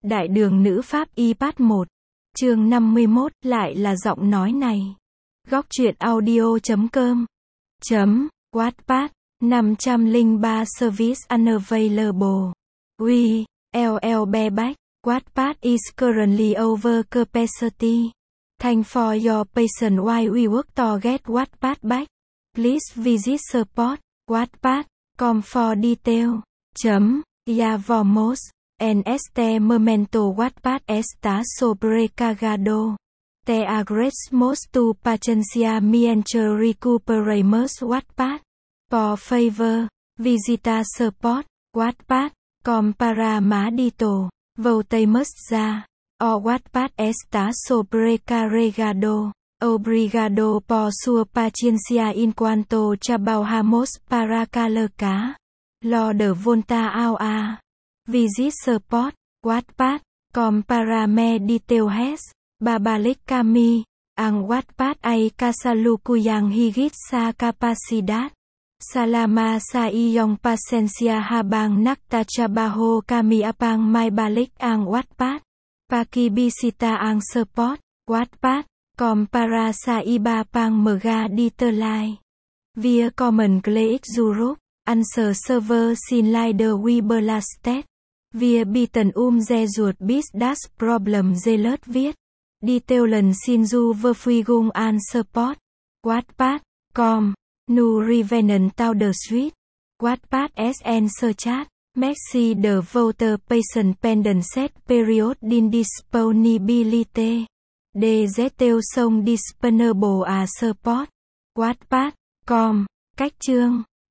Đại đường nữ Pháp iPad 1. Chương 51, lại là giọng nói này. Góc truyện audio.com. Wattpad, 503 service unavailable. We, LL bareback, Wattpad is currently over capacity. Thanks for your patience while we work to get Wattpad back. Please visit support, wattpad.com for detail. Ya vamos. En este momento Wattpad está sobrecargado. Te agradecemos tu paciencia mientras recuperamos Wattpad. Por favor, visita support, wattpad.com para más datos. Voltemos ya. O Wattpad está sobrecargado. Obrigado por su paciencia en cuanto trabajamos para colocar lo de vuelta a. Visit support, wattpad.com para más details. Babalik kami, ang Wattpad ay kasalukuyang higit sa kapasidad. Salamat sa iyong pasensya habang nagtatrabaho kami upang maibalik ang Wattpad. Pakibisita ang support, wattpad.com para sa iba pang mga detalye. Via comment click Europe, answer server xin leader we blasted. Via bitten ze ruột bis das problem zealot viết. Detail lần xin du verfügung an support. Wattpad.com. Nu revenant tau the street. Wattpad SN chat. Maxi the voter patient pendant set period din disponibility. DZ song disponible a support. Wattpad.com. Cách chương.